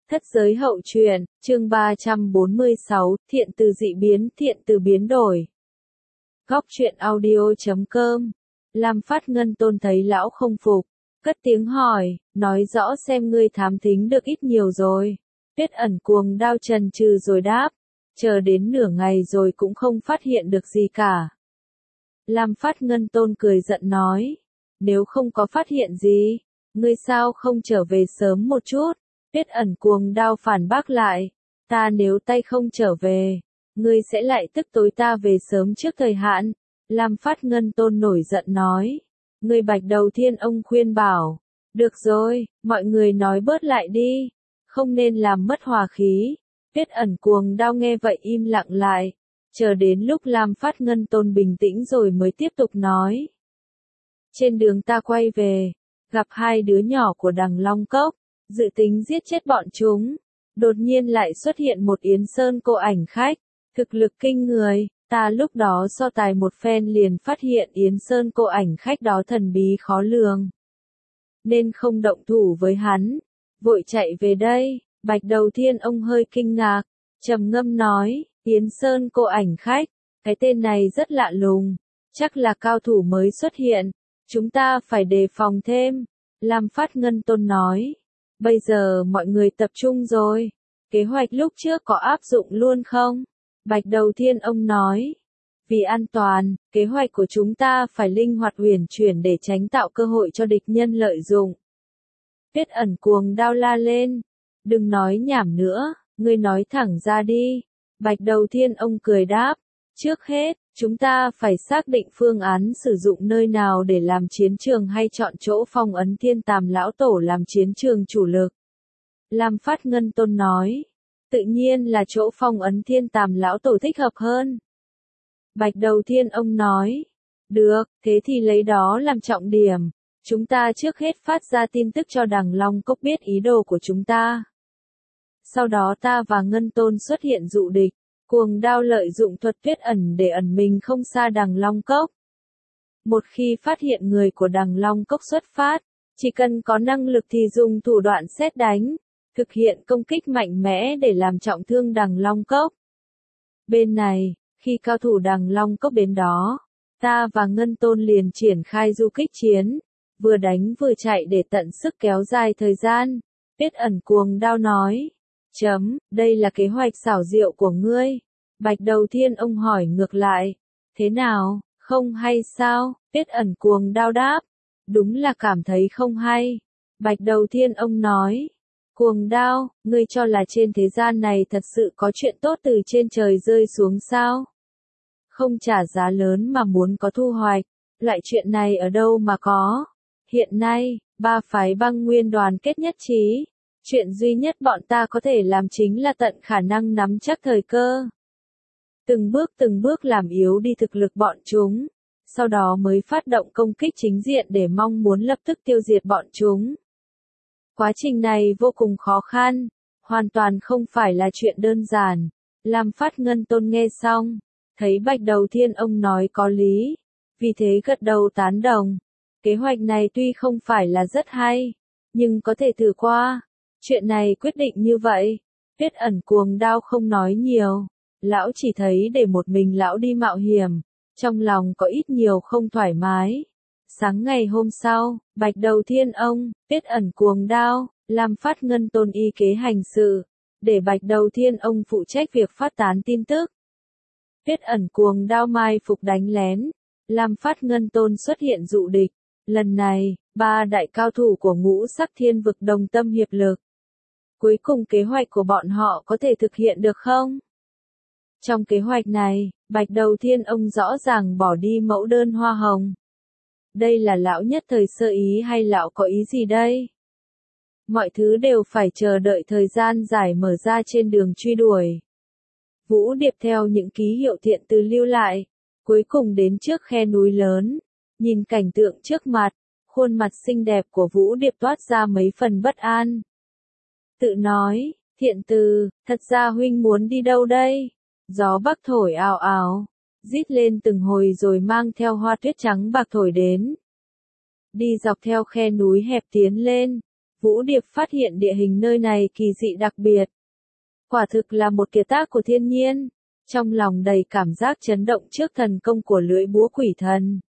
Thất giới hậu truyện, chương 346, thiện từ dị biến, thiện từ biến đổi. Góc truyện audio.com. Lam Phát Ngân Tôn thấy lão không phục, cất tiếng hỏi, nói rõ xem ngươi thám thính được ít nhiều rồi. Tuyết Ẩn cuồng đao trần trừ rồi đáp, chờ đến nửa ngày rồi cũng không phát hiện được gì cả. Lam Phát Ngân Tôn cười giận nói, nếu không có phát hiện gì, ngươi sao không trở về sớm một chút? Tuyết Ẩn cuồng đao phản bác lại, ta nếu tay không trở về, ngươi sẽ lại tức tối ta về sớm trước thời hạn. Lam Phát Ngân Tôn nổi giận nói, ngươi Bạch Đầu Thiên ông khuyên bảo, được rồi, mọi người nói bớt lại đi, không nên làm mất hòa khí. Tuyết Ẩn cuồng đao nghe vậy im lặng lại, chờ đến lúc Lam Phát Ngân Tôn bình tĩnh rồi mới tiếp tục nói. Trên đường ta quay về, gặp hai đứa nhỏ của Đằng Long Cốc, dự tính giết chết bọn chúng. Đột nhiên lại xuất hiện một Yến Sơn cô ảnh khách, thực lực kinh người, ta lúc đó so tài một phen liền phát hiện Yến Sơn cô ảnh khách đó thần bí khó lường. Nên không động thủ với hắn, vội chạy về đây. Bạch Đầu Thiên ông hơi kinh ngạc, trầm ngâm nói, Yến Sơn cô ảnh khách, cái tên này rất lạ lùng, chắc là cao thủ mới xuất hiện, chúng ta phải đề phòng thêm. Lam Phát Ngân Tôn nói, bây giờ mọi người tập trung rồi, kế hoạch lúc trước có áp dụng luôn không? Bạch Đầu Thiên ông nói, vì an toàn, kế hoạch của chúng ta phải linh hoạt huyền chuyển để tránh tạo cơ hội cho địch nhân lợi dụng. Tuyết Ẩn cuồng đao la lên, đừng nói nhảm nữa, ngươi nói thẳng ra đi. Bạch Đầu Thiên ông cười đáp, trước hết, chúng ta phải xác định phương án sử dụng nơi nào để làm chiến trường hay chọn chỗ phong ấn Thiên Tàm Lão Tổ làm chiến trường chủ lực. Lam Phát Ngân Tôn nói, tự nhiên là chỗ phong ấn Thiên Tàm Lão Tổ thích hợp hơn. Bạch Đầu Thiên ông nói, được, thế thì lấy đó làm trọng điểm. Chúng ta trước hết phát ra tin tức cho Đằng Long Cốc biết ý đồ của chúng ta. Sau đó ta và Ngân Tôn xuất hiện dụ địch, cuồng đao lợi dụng thuật Tuyết Ẩn để ẩn mình không xa Đằng Long Cốc. Một khi phát hiện người của Đằng Long Cốc xuất phát, chỉ cần có năng lực thì dùng thủ đoạn sét đánh, thực hiện công kích mạnh mẽ để làm trọng thương Đằng Long Cốc. Bên này, khi cao thủ Đằng Long Cốc đến đó, ta và Ngân Tôn liền triển khai du kích chiến, vừa đánh vừa chạy để tận sức kéo dài thời gian. Tuyết Ẩn cuồng đao nói, đây là kế hoạch xảo diệu của ngươi. Bạch Đầu Thiên ông hỏi ngược lại, thế nào, không hay sao? Tuyết Ẩn cuồng đao đáp, đúng là cảm thấy không hay. Bạch Đầu Thiên ông nói, cuồng đao, ngươi cho là trên thế gian này thật sự có chuyện tốt từ trên trời rơi xuống sao? Không trả giá lớn mà muốn có thu hoạch, loại chuyện này ở đâu mà có? Hiện nay, ba phái Băng Nguyên đoàn kết nhất trí. Chuyện duy nhất bọn ta có thể làm chính là tận khả năng nắm chắc thời cơ. Từng bước làm yếu đi thực lực bọn chúng, sau đó mới phát động công kích chính diện để mong muốn lập tức tiêu diệt bọn chúng. Quá trình này vô cùng khó khăn, hoàn toàn không phải là chuyện đơn giản. Lam Phát Ngân Tôn nghe xong, thấy Bạch Đầu Thiên ông nói có lý, vì thế gật đầu tán đồng. Kế hoạch này tuy không phải là rất hay, nhưng có thể thử qua. Chuyện này quyết định như vậy. Tuyết Ẩn cuồng đao không nói nhiều, lão chỉ thấy để một mình lão đi mạo hiểm, trong lòng có ít nhiều không thoải mái. Sáng ngày hôm sau, Bạch Đầu Thiên ông, Tuyết Ẩn cuồng đao, Lam Phát Ngân Tôn y kế hành sự, để Bạch Đầu Thiên ông phụ trách việc phát tán tin tức. Tuyết Ẩn cuồng đao mai phục đánh lén, Lam Phát Ngân Tôn xuất hiện dụ địch. Lần này, ba đại cao thủ của Ngũ Sắc Thiên Vực đồng tâm hiệp lực. Cuối cùng kế hoạch của bọn họ có thể thực hiện được không? Trong kế hoạch này, Bạch Đầu Thiên ông rõ ràng bỏ đi mẫu đơn hoa hồng. Đây là lão nhất thời sơ ý hay lão có ý gì đây? Mọi thứ đều phải chờ đợi thời gian giải mở ra trên đường truy đuổi. Vũ Điệp theo những ký hiệu thiện từ lưu lại, cuối cùng đến trước khe núi lớn, nhìn cảnh tượng trước mặt, khuôn mặt xinh đẹp của Vũ Điệp toát ra mấy phần bất an. Tự nói, Thiện Từ, thật ra huynh muốn đi đâu đây? Gió bắc thổi ào ào, rít lên từng hồi rồi mang theo hoa tuyết trắng bạc thổi đến. Đi dọc theo khe núi hẹp tiến lên, Vũ Điệp phát hiện địa hình nơi này kỳ dị đặc biệt. Quả thực là một kiệt tác của thiên nhiên. Trong lòng đầy cảm giác chấn động trước thần công của lưỡi búa quỷ thần.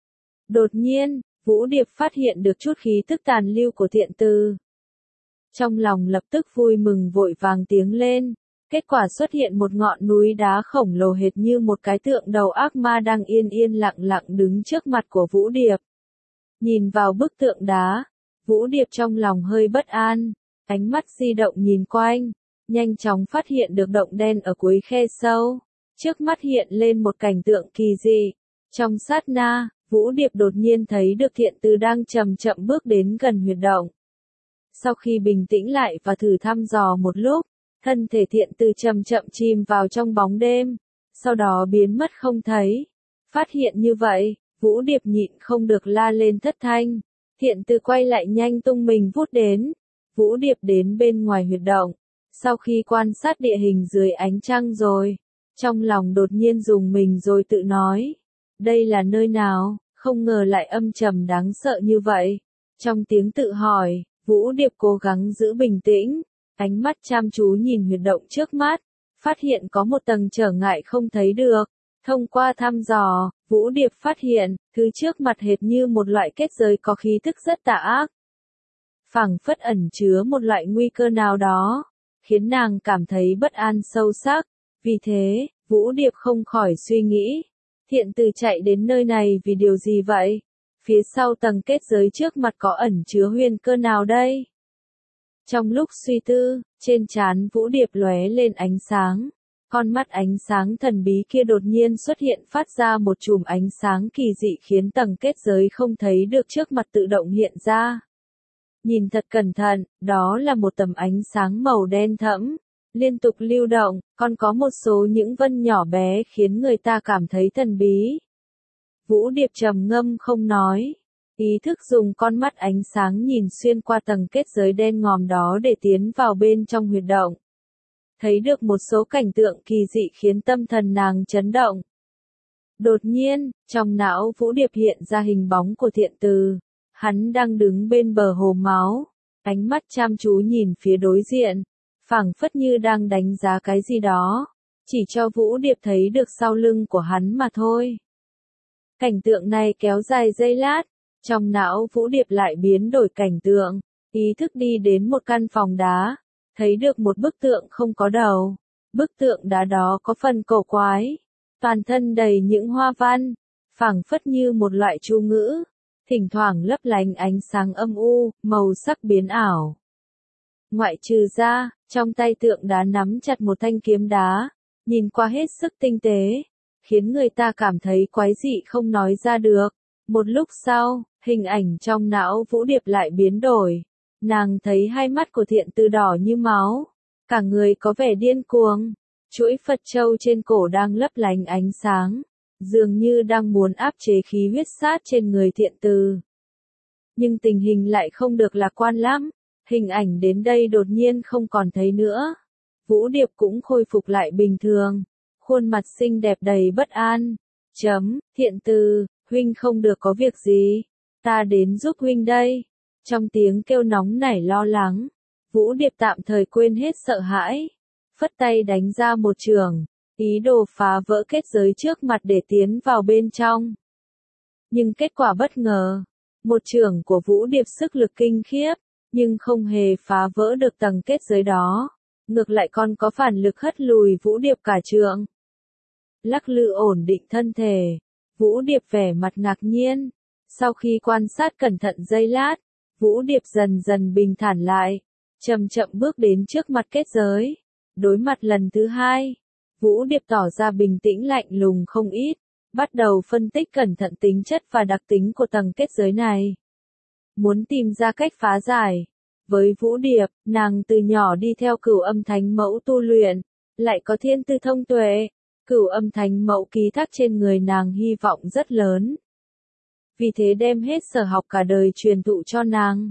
Đột nhiên, Vũ Điệp phát hiện được chút khí tức tàn lưu của thiện từ. Trong lòng lập tức vui mừng vội vàng tiếng lên. Kết quả xuất hiện một ngọn núi đá khổng lồ hệt như một cái tượng đầu ác ma đang yên yên lặng lặng đứng trước mặt của Vũ Điệp. Nhìn vào bức tượng đá, Vũ Điệp trong lòng hơi bất an, ánh mắt di động nhìn quanh, nhanh chóng phát hiện được động đen ở cuối khe sâu. Trước mắt hiện lên một cảnh tượng kỳ dị. Trong sát na, Vũ Điệp đột nhiên thấy được thiện từ đang chậm chậm bước đến gần huyệt động. Sau khi bình tĩnh lại và thử thăm dò một lúc, thân thể thiện từ chậm chậm chìm vào trong bóng đêm, sau đó biến mất không thấy. Phát hiện như vậy, Vũ Điệp nhịn không được la lên thất thanh. Thiện từ quay lại nhanh tung mình vút đến. Vũ Điệp đến bên ngoài huyệt động. Sau khi quan sát địa hình dưới ánh trăng rồi, trong lòng đột nhiên rùng mình rồi tự nói. Đây là nơi nào, không ngờ lại âm trầm đáng sợ như vậy. Trong tiếng tự hỏi, Vũ Điệp cố gắng giữ bình tĩnh, ánh mắt chăm chú nhìn huyệt động trước mắt, phát hiện có một tầng trở ngại không thấy được. Thông qua thăm dò, Vũ Điệp phát hiện, thứ trước mặt hệt như một loại kết giới có khí thức rất tà ác. Phảng phất ẩn chứa một loại nguy cơ nào đó, khiến nàng cảm thấy bất an sâu sắc. Vì thế, Vũ Điệp không khỏi suy nghĩ, thiện từ chạy đến nơi này vì điều gì vậy? Phía sau tầng kết giới trước mặt có ẩn chứa huyền cơ nào đây? Trong lúc suy tư, trên trán Vũ Điệp lóe lên ánh sáng. Con mắt ánh sáng thần bí kia đột nhiên xuất hiện phát ra một chùm ánh sáng kỳ dị khiến tầng kết giới không thấy được trước mặt tự động hiện ra. Nhìn thật cẩn thận, đó là một tầm ánh sáng màu đen thẫm, liên tục lưu động, còn có một số những vân nhỏ bé khiến người ta cảm thấy thần bí. Vũ Điệp trầm ngâm không nói, ý thức dùng con mắt ánh sáng nhìn xuyên qua tầng kết giới đen ngòm đó để tiến vào bên trong huyệt động. Thấy được một số cảnh tượng kỳ dị khiến tâm thần nàng chấn động. Đột nhiên, trong não Vũ Điệp hiện ra hình bóng của thiện từ. Hắn đang đứng bên bờ hồ máu, ánh mắt chăm chú nhìn phía đối diện, phảng phất như đang đánh giá cái gì đó, chỉ cho Vũ Điệp thấy được sau lưng của hắn mà thôi. Cảnh tượng này kéo dài giây lát, trong não Vũ Điệp lại biến đổi cảnh tượng, ý thức đi đến một căn phòng đá, thấy được một bức tượng không có đầu. Bức tượng đá đó có phần cổ quái, toàn thân đầy những hoa văn, phảng phất như một loại chú ngữ, thỉnh thoảng lấp lánh ánh sáng âm u, màu sắc biến ảo. Ngoại trừ ra, trong tay tượng đá nắm chặt một thanh kiếm đá, nhìn qua hết sức tinh tế, khiến người ta cảm thấy quái dị không nói ra được. Một lúc sau, hình ảnh trong não Vũ Điệp lại biến đổi. Nàng thấy hai mắt của thiện từ đỏ như máu, cả người có vẻ điên cuồng, chuỗi Phật châu trên cổ đang lấp lánh ánh sáng, dường như đang muốn áp chế khí huyết sát trên người thiện từ. Nhưng tình hình lại không được lạc quan lắm, hình ảnh đến đây đột nhiên không còn thấy nữa. Vũ Điệp cũng khôi phục lại bình thường, khuôn mặt xinh đẹp đầy bất an. Thiện từ, huynh không được có việc gì, ta đến giúp huynh đây. Trong tiếng kêu nóng nảy lo lắng, Vũ Điệp tạm thời quên hết sợ hãi, phất tay đánh ra một chưởng, ý đồ phá vỡ kết giới trước mặt để tiến vào bên trong. Nhưng kết quả bất ngờ, một chưởng của Vũ Điệp sức lực kinh khiếp, nhưng không hề phá vỡ được tầng kết giới đó, ngược lại còn có phản lực hất lùi Vũ Điệp cả trượng. Lắc lư ổn định thân thể, Vũ Điệp vẻ mặt ngạc nhiên, sau khi quan sát cẩn thận giây lát, Vũ Điệp dần dần bình thản lại, chậm chậm bước đến trước mặt kết giới. Đối mặt lần thứ hai, Vũ Điệp tỏ ra bình tĩnh lạnh lùng không ít, bắt đầu phân tích cẩn thận tính chất và đặc tính của tầng kết giới này. Muốn tìm ra cách phá giải. Với Vũ Điệp, nàng từ nhỏ đi theo Cửu Âm Thánh Mẫu tu luyện, lại có thiên tư thông tuệ, Cửu Âm Thánh Mẫu ký thác trên người nàng hy vọng rất lớn. Vì thế đem hết sở học cả đời truyền thụ cho nàng.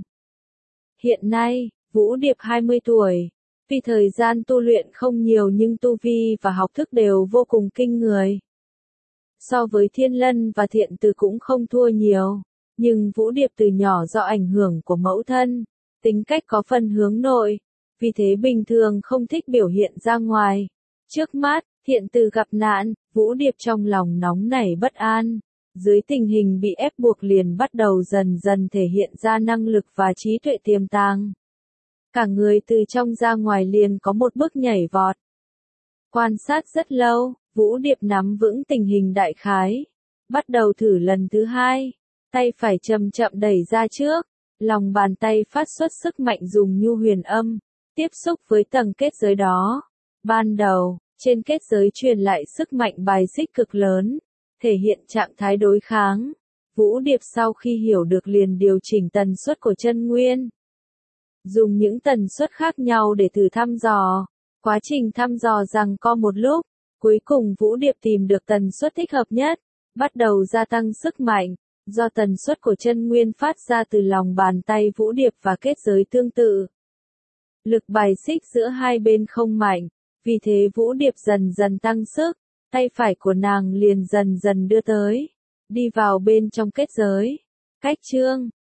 Hiện nay, Vũ Điệp 20 tuổi, vì thời gian tu luyện không nhiều nhưng tu vi và học thức đều vô cùng kinh người. So với Thiên Lân và Thiện Từ cũng không thua nhiều, nhưng Vũ Điệp từ nhỏ do ảnh hưởng của mẫu thân, Tính cách có phần hướng nội, vì thế bình thường không thích biểu hiện ra ngoài. Trước mắt, Thiện Từ gặp nạn, Vũ Điệp trong lòng nóng nảy bất an. Dưới tình hình bị ép buộc liền bắt đầu dần dần thể hiện ra năng lực và trí tuệ tiềm tàng. Cả người từ trong ra ngoài liền có một bước nhảy vọt. Quan sát rất lâu, Vũ Điệp nắm vững tình hình đại khái. Bắt đầu thử lần thứ hai, tay phải chậm chậm đẩy ra trước, lòng bàn tay phát xuất sức mạnh dùng nhu huyền âm, tiếp xúc với tầng kết giới đó. Ban đầu, trên kết giới truyền lại sức mạnh bài xích cực lớn, thể hiện trạng thái đối kháng. Vũ Điệp sau khi hiểu được liền điều chỉnh tần suất của chân nguyên. Dùng những tần suất khác nhau để thử thăm dò. Quá trình thăm dò giằng co một lúc, cuối cùng Vũ Điệp tìm được tần suất thích hợp nhất, bắt đầu gia tăng sức mạnh. Do tần suất của chân nguyên phát ra từ lòng bàn tay Vũ Điệp và kết giới tương tự. Lực bài xích giữa hai bên không mạnh, vì thế Vũ Điệp dần dần tăng sức, tay phải của nàng liền dần dần đưa tới, đi vào bên trong kết giới. Cách chương